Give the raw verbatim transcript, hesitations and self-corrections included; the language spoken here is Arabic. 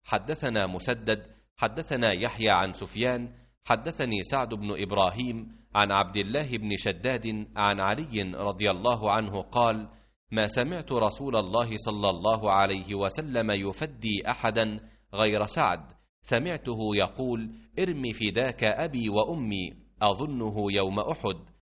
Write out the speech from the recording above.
حدثنا مسدد حدثنا يحيى عن سفيان حدثني سعد بن إبراهيم عن عبد الله بن شداد عن علي رضي الله عنه قال: ما سمعت رسول الله صلى الله عليه وسلم يفدي أحدا غير سعد، سمعته يقول: ارم فداك أبي وأمي، أظنه يوم أحد.